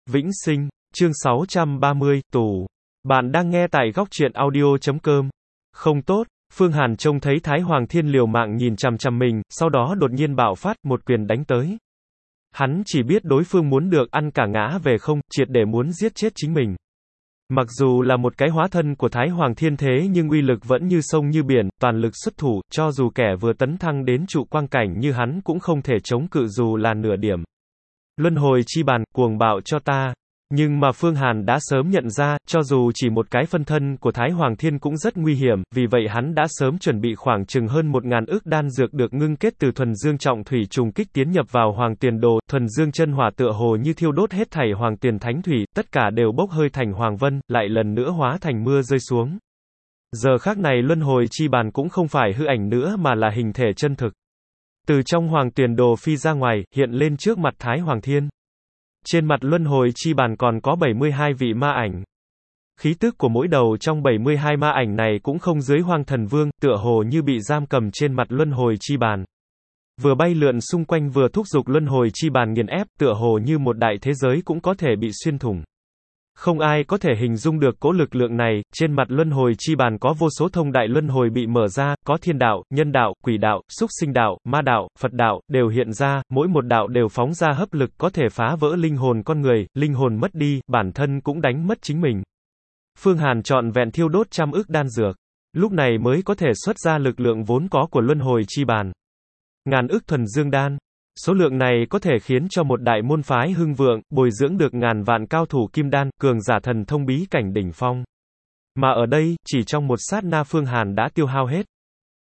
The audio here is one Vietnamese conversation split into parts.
Vĩnh sinh, chương 630, tù. Bạn đang nghe tại góc truyện audio.com. Không tốt, Phương Hàn trông thấy Thái Hoàng Thiên liều mạng nhìn chằm chằm mình, sau đó đột nhiên bạo phát, một quyền đánh tới. Hắn chỉ biết đối phương muốn được ăn cả ngã về không, triệt để muốn giết chết chính mình. Mặc dù là một cái hóa thân của Thái Hoàng Thiên thế nhưng uy lực vẫn như sông như biển, toàn lực xuất thủ, cho dù kẻ vừa tấn thăng đến trụ quang cảnh như hắn cũng không thể chống cự dù là nửa điểm. Luân hồi chi bàn, cuồng bạo cho ta. Nhưng mà Phương Hàn đã sớm nhận ra, cho dù chỉ một cái phân thân của Thái Hoàng Thiên cũng rất nguy hiểm, vì vậy hắn đã sớm chuẩn bị khoảng chừng hơn 1000 ức đan dược được ngưng kết từ thuần dương trọng thủy trùng kích tiến nhập vào Hoàng Tiền Đồ, thuần dương chân hỏa tựa hồ như thiêu đốt hết thảy Hoàng Tiền Thánh Thủy, tất cả đều bốc hơi thành Hoàng Vân, lại lần nữa hóa thành mưa rơi xuống. Giờ khắc này luân hồi chi bàn cũng không phải hư ảnh nữa mà là hình thể chân thực. Từ trong Hoàng Tiền Đồ phi ra ngoài, hiện lên trước mặt Thái Hoàng Thiên. Trên mặt luân hồi chi bàn còn có 72 vị ma ảnh. Khí tức của mỗi đầu trong 72 ma ảnh này cũng không dưới Hoang Thần Vương, tựa hồ như bị giam cầm trên mặt luân hồi chi bàn. Vừa bay lượn xung quanh vừa thúc giục luân hồi chi bàn nghiền ép, tựa hồ như một đại thế giới cũng có thể bị xuyên thủng. Không ai có thể hình dung được cỗ lực lượng này, trên mặt luân hồi chi bàn có vô số thông đại luân hồi bị mở ra, có thiên đạo, nhân đạo, quỷ đạo, súc sinh đạo, ma đạo, Phật đạo, đều hiện ra, mỗi một đạo đều phóng ra hấp lực có thể phá vỡ linh hồn con người, linh hồn mất đi, bản thân cũng đánh mất chính mình. Phương Hàn trọn vẹn thiêu đốt 100 ức đan dược, lúc này mới có thể xuất ra lực lượng vốn có của luân hồi chi bàn. Ngàn ức thuần dương đan. Số lượng này có thể khiến cho một đại môn phái hưng vượng, bồi dưỡng được ngàn vạn cao thủ kim đan, cường giả thần thông bí cảnh đỉnh phong. Mà ở đây, chỉ trong một sát na Phương Hàn đã tiêu hao hết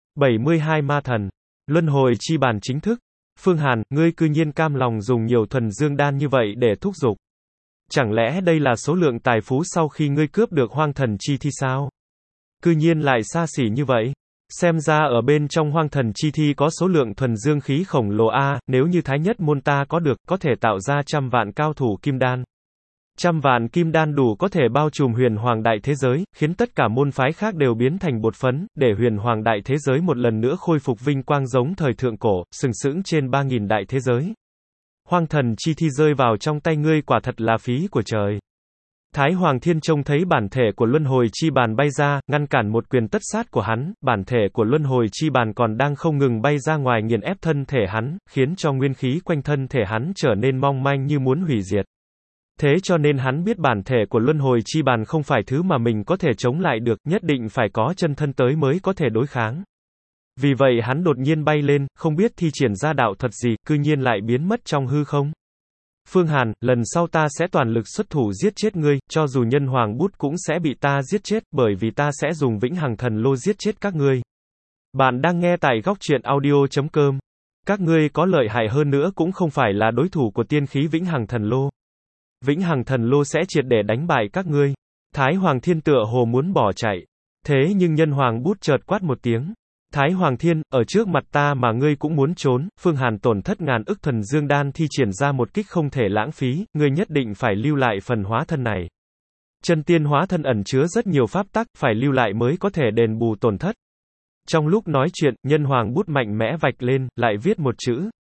72 ma thần. Luân hồi chi bàn chính thức. Phương Hàn, ngươi cư nhiên cam lòng dùng nhiều thuần dương đan như vậy để thúc giục. Chẳng lẽ đây là số lượng tài phú sau khi ngươi cướp được hoang thần chi thi sao? Cư nhiên lại xa xỉ như vậy. Xem ra ở bên trong hoang thần chi thi có số lượng thuần dương khí khổng lồ a, nếu như thái nhất môn ta có được, có thể tạo ra 100 vạn cao thủ kim đan. 100 vạn kim đan đủ có thể bao trùm huyền hoàng đại thế giới, khiến tất cả môn phái khác đều biến thành bột phấn, để huyền hoàng đại thế giới một lần nữa khôi phục vinh quang giống thời thượng cổ, sừng sững trên 3000 đại thế giới. Hoang thần chi thi rơi vào trong tay ngươi quả thật là phí của trời. Thái Hoàng Thiên trông thấy bản thể của luân hồi chi bàn bay ra, ngăn cản một quyền tất sát của hắn, bản thể của luân hồi chi bàn còn đang không ngừng bay ra ngoài nghiền ép thân thể hắn, khiến cho nguyên khí quanh thân thể hắn trở nên mong manh như muốn hủy diệt. Thế cho nên hắn biết bản thể của luân hồi chi bàn không phải thứ mà mình có thể chống lại được, nhất định phải có chân thân tới mới có thể đối kháng. Vì vậy hắn đột nhiên bay lên, không biết thi triển ra đạo thuật gì, cư nhiên lại biến mất trong hư không. Phương Hàn, lần sau ta sẽ toàn lực xuất thủ giết chết ngươi, cho dù nhân hoàng bút cũng sẽ bị ta giết chết, bởi vì ta sẽ dùng vĩnh hằng thần lô giết chết các ngươi. Bạn đang nghe tại góc truyện audio.com. Các ngươi có lợi hại hơn nữa cũng không phải là đối thủ của tiên khí vĩnh hằng thần lô. Vĩnh hằng thần lô sẽ triệt để đánh bại các ngươi. Thái Hoàng Thiên tựa hồ muốn bỏ chạy. Thế nhưng nhân hoàng bút chợt quát một tiếng. Thái Hoàng Thiên, ở trước mặt ta mà ngươi cũng muốn trốn. Phương Hàn tổn thất ngàn ức thuần dương đan thi triển ra một kích không thể lãng phí, ngươi nhất định phải lưu lại phần hóa thân này. Chân tiên hóa thân ẩn chứa rất nhiều pháp tắc, phải lưu lại mới có thể đền bù tổn thất. Trong lúc nói chuyện, nhân hoàng bút mạnh mẽ vạch lên, lại viết một chữ.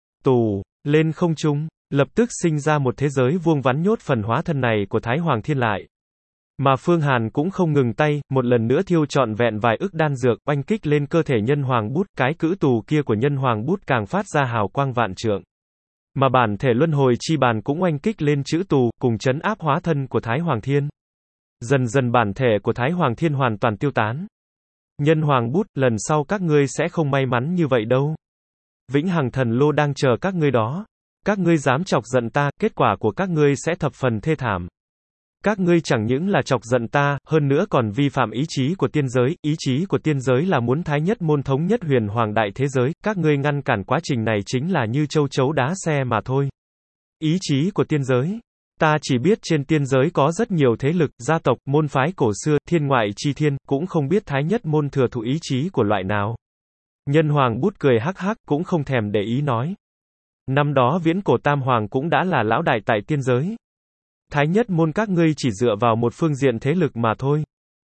Tù, lên không trung, lập tức sinh ra một thế giới vuông vắn nhốt phần hóa thân này của Thái Hoàng Thiên lại. Mà Phương Hàn cũng không ngừng tay, một lần nữa thiêu trọn vẹn vài ức đan dược, oanh kích lên cơ thể nhân hoàng bút, cái cữ tù kia của nhân hoàng bút càng phát ra hào quang vạn trượng. Mà bản thể luân hồi chi bàn cũng oanh kích lên chữ tù, cùng chấn áp hóa thân của Thái Hoàng Thiên. Dần dần bản thể của Thái Hoàng Thiên hoàn toàn tiêu tán. Nhân hoàng bút, lần sau các ngươi sẽ không may mắn như vậy đâu. Vĩnh hằng thần lô đang chờ các ngươi đó. Các ngươi dám chọc giận ta, kết quả của các ngươi sẽ thập phần thê thảm. Các ngươi chẳng những là chọc giận ta, hơn nữa còn vi phạm ý chí của tiên giới, ý chí của tiên giới là muốn thái nhất môn thống nhất huyền hoàng đại thế giới, các ngươi ngăn cản quá trình này chính là như châu chấu đá xe mà thôi. Ý chí của tiên giới. Ta chỉ biết trên tiên giới có rất nhiều thế lực, gia tộc, môn phái cổ xưa, thiên ngoại chi thiên, cũng không biết thái nhất môn thừa thụ ý chí của loại nào. Nhân hoàng bút cười hắc hắc, cũng không thèm để ý nói. Năm đó viễn cổ tam hoàng cũng đã là lão đại tại tiên giới. Thái nhất môn các ngươi chỉ dựa vào một phương diện thế lực mà thôi.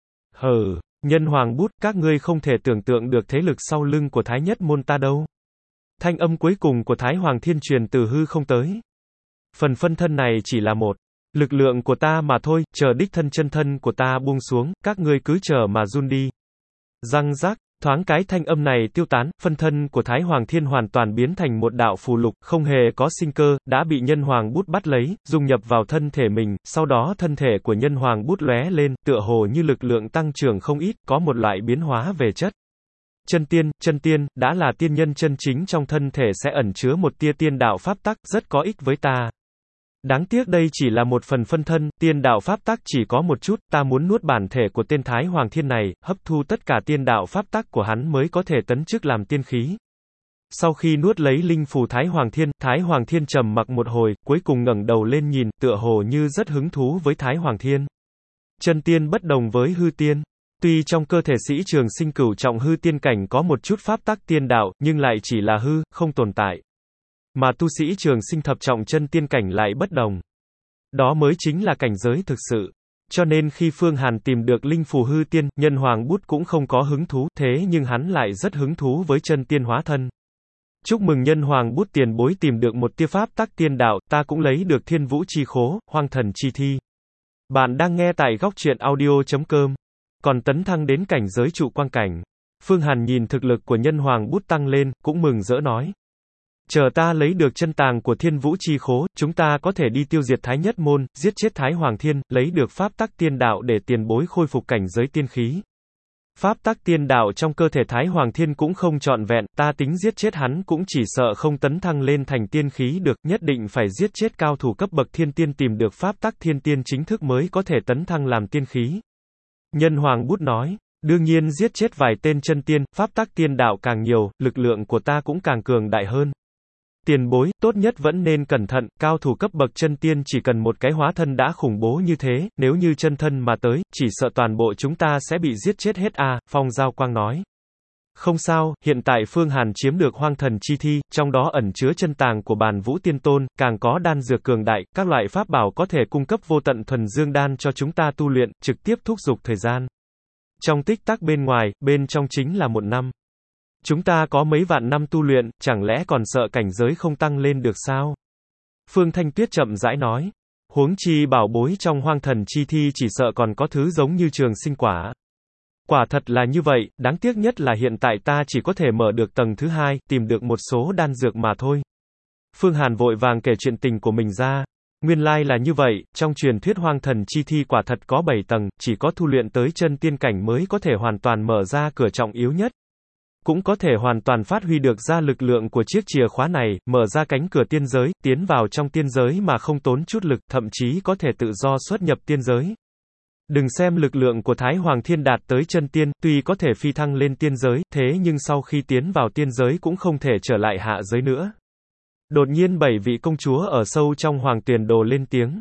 Hừ, nhân hoàng bút, các ngươi không thể tưởng tượng được thế lực sau lưng của thái nhất môn ta đâu. Thanh âm cuối cùng của Thái Hoàng Thiên truyền từ hư không tới. Phần phân thân này chỉ là một Lực lượng của ta mà thôi, chờ đích thân chân thân của ta buông xuống, các ngươi cứ chờ mà run đi. Răng rắc, thoáng cái thanh âm này tiêu tán, phân thân của Thái Hoàng Thiên hoàn toàn biến thành một đạo phù lục, không hề có sinh cơ, đã bị Nhân Hoàng bút bắt lấy, dung nhập vào thân thể mình, sau đó thân thể của Nhân Hoàng bút lóe lên, tựa hồ như lực lượng tăng trưởng không ít, có một loại biến hóa về chất. Chân tiên, đã là tiên nhân chân chính trong thân thể sẽ ẩn chứa một tia tiên đạo pháp tắc, rất có ích với ta. Đáng tiếc đây chỉ là một phần phân thân, tiên đạo pháp tắc chỉ có một chút, ta muốn nuốt bản thể của tên Thái Hoàng Thiên này, hấp thu tất cả tiên đạo pháp tắc của hắn mới có thể tấn chức làm tiên khí. Sau khi nuốt lấy linh phù Thái Hoàng Thiên trầm mặc một hồi, cuối cùng ngẩng đầu lên nhìn, tựa hồ như rất hứng thú với Thái Hoàng Thiên. Chân tiên bất đồng với hư tiên. Tuy trong cơ thể sĩ Trường Sinh cửu trọng hư tiên cảnh có một chút pháp tắc tiên đạo, nhưng lại chỉ là hư, không tồn tại. Mà tu sĩ Trường Sinh thập trọng chân tiên cảnh lại bất đồng. Đó mới chính là cảnh giới thực sự. Cho nên khi Phương Hàn tìm được linh phù hư tiên, Nhân Hoàng bút cũng không có hứng thú, thế nhưng hắn lại rất hứng thú với chân tiên hóa thân. Chúc mừng Nhân Hoàng bút tiền bối tìm được một tia pháp tắc tiên đạo, ta cũng lấy được Thiên Vũ chi khố, Hoang Thần chi thi. Bạn đang nghe tại góc truyện audio.com. Còn tấn thăng đến cảnh giới trụ quang cảnh. Phương Hàn nhìn thực lực của Nhân Hoàng bút tăng lên, cũng mừng rỡ nói. Chờ ta lấy được chân tàng của Thiên Vũ chi khố, chúng ta có thể đi tiêu diệt Thái Nhất môn, giết chết Thái Hoàng Thiên, lấy được pháp tắc tiên đạo để tiền bối khôi phục cảnh giới tiên khí. Pháp tắc tiên đạo trong cơ thể Thái Hoàng Thiên cũng không trọn vẹn, ta tính giết chết hắn cũng chỉ sợ không tấn thăng lên thành tiên khí được, nhất định phải giết chết cao thủ cấp bậc thiên tiên tìm được pháp tắc thiên tiên chính thức mới có thể tấn thăng làm tiên khí. Nhân Hoàng bút nói, đương nhiên giết chết vài tên chân tiên, pháp tắc tiên đạo càng nhiều, lực lượng của ta cũng càng cường đại hơn. Tiền bối, tốt nhất vẫn nên cẩn thận, cao thủ cấp bậc chân tiên chỉ cần một cái hóa thân đã khủng bố như thế, nếu như chân thân mà tới, chỉ sợ toàn bộ chúng ta sẽ bị giết chết hết à, Phong Giao Quang nói. Không sao, hiện tại Phương Hàn chiếm được Hoang Thần chi thi, trong đó ẩn chứa chân tàng của Bàn Vũ Tiên Tôn, càng có đan dược cường đại, các loại pháp bảo có thể cung cấp vô tận thuần dương đan cho chúng ta tu luyện, trực tiếp thúc giục thời gian. Trong tích tắc bên ngoài, bên trong chính là 1 năm. Chúng ta có mấy vạn năm tu luyện, chẳng lẽ còn sợ cảnh giới không tăng lên được sao? Phương Thanh Tuyết chậm rãi nói. Huống chi bảo bối trong Hoang Thần chi thi chỉ sợ còn có thứ giống như Trường Sinh quả. Quả thật là như vậy, đáng tiếc nhất là hiện tại ta chỉ có thể mở được tầng thứ 2, tìm được một số đan dược mà thôi. Phương Hàn vội vàng kể chuyện tình của mình ra. Nguyên lai là như vậy, trong truyền thuyết Hoang Thần chi thi quả thật có 7 tầng, chỉ có tu luyện tới chân tiên cảnh mới có thể hoàn toàn mở ra cửa trọng yếu nhất. Cũng có thể hoàn toàn phát huy được ra lực lượng của chiếc chìa khóa này, mở ra cánh cửa tiên giới, tiến vào trong tiên giới mà không tốn chút lực, thậm chí có thể tự do xuất nhập tiên giới. Đừng xem lực lượng của Thái Hoàng Thiên đạt tới chân tiên, tuy có thể phi thăng lên tiên giới, thế nhưng sau khi tiến vào tiên giới cũng không thể trở lại hạ giới nữa. Đột nhiên 7 vị công chúa ở sâu trong Hoàng Tuyền Đồ lên tiếng.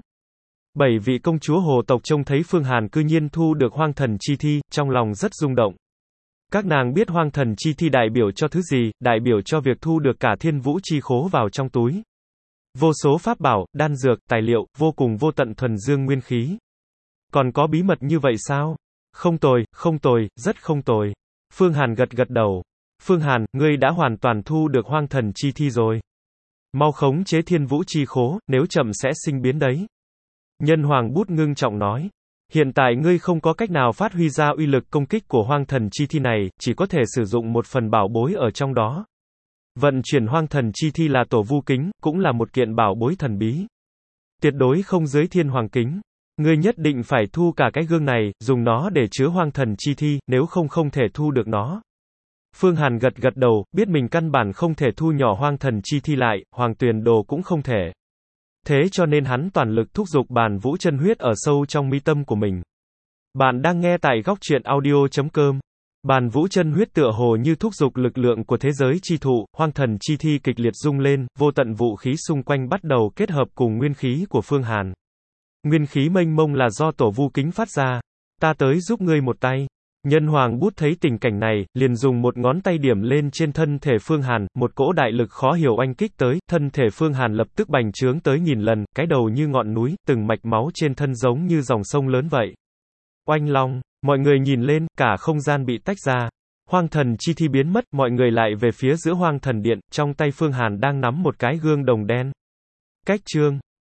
7 vị công chúa hồ tộc trông thấy Phương Hàn cư nhiên thu được Hoang Thần chi thi, trong lòng rất rung động. Các nàng biết Hoang Thần chi thi đại biểu cho thứ gì, đại biểu cho việc thu được cả Thiên Vũ chi khố vào trong túi. Vô số pháp bảo, đan dược, tài liệu, vô cùng vô tận thuần dương nguyên khí. Còn có bí mật như vậy sao? Không tồi, rất không tồi. Phương Hàn gật gật đầu. Phương Hàn, ngươi đã hoàn toàn thu được Hoang Thần chi thi rồi. Mau khống chế Thiên Vũ chi khố, nếu chậm sẽ sinh biến đấy. Nhân Hoàng bút ngưng trọng nói. Hiện tại ngươi không có cách nào phát huy ra uy lực công kích của Hoang Thần chi thi này, chỉ có thể sử dụng một phần bảo bối ở trong đó. Vận chuyển Hoang Thần chi thi là tổ vu kính, cũng là một kiện bảo bối thần bí. Tuyệt đối không dưới Thiên Hoàng kính. Ngươi nhất định phải thu cả cái gương này, dùng nó để chứa Hoang Thần chi thi, nếu không thể thu được nó. Phương Hàn gật gật đầu, biết mình căn bản không thể thu nhỏ Hoang Thần chi thi lại, Hoàng Tuyền Đồ cũng không thể. Thế cho nên hắn toàn lực thúc giục Bàn Vũ chân huyết ở sâu trong mi tâm của mình. Bạn đang nghe tại góc truyện audio.com. Bàn Vũ chân huyết tựa hồ như thúc giục lực lượng của thế giới chi thụ, Hoang Thần chi thi kịch liệt rung lên, vô tận vũ khí xung quanh bắt đầu kết hợp cùng nguyên khí của Phương Hàn. Nguyên khí mênh mông là do tổ vu kính phát ra. Ta tới giúp ngươi một tay. Nhân Hoàng bút thấy tình cảnh này, liền dùng một ngón tay điểm lên trên thân thể Phương Hàn, một cỗ đại lực khó hiểu oanh kích tới, thân thể Phương Hàn lập tức bành trướng tới 1000 lần, cái đầu như ngọn núi, từng mạch máu trên thân giống như dòng sông lớn vậy. Oanh long, mọi người nhìn lên, cả không gian bị tách ra. Hoang Thần chi thi biến mất, mọi người lại về phía giữa Hoang Thần điện, trong tay Phương Hàn đang nắm một cái gương đồng đen. Cách chương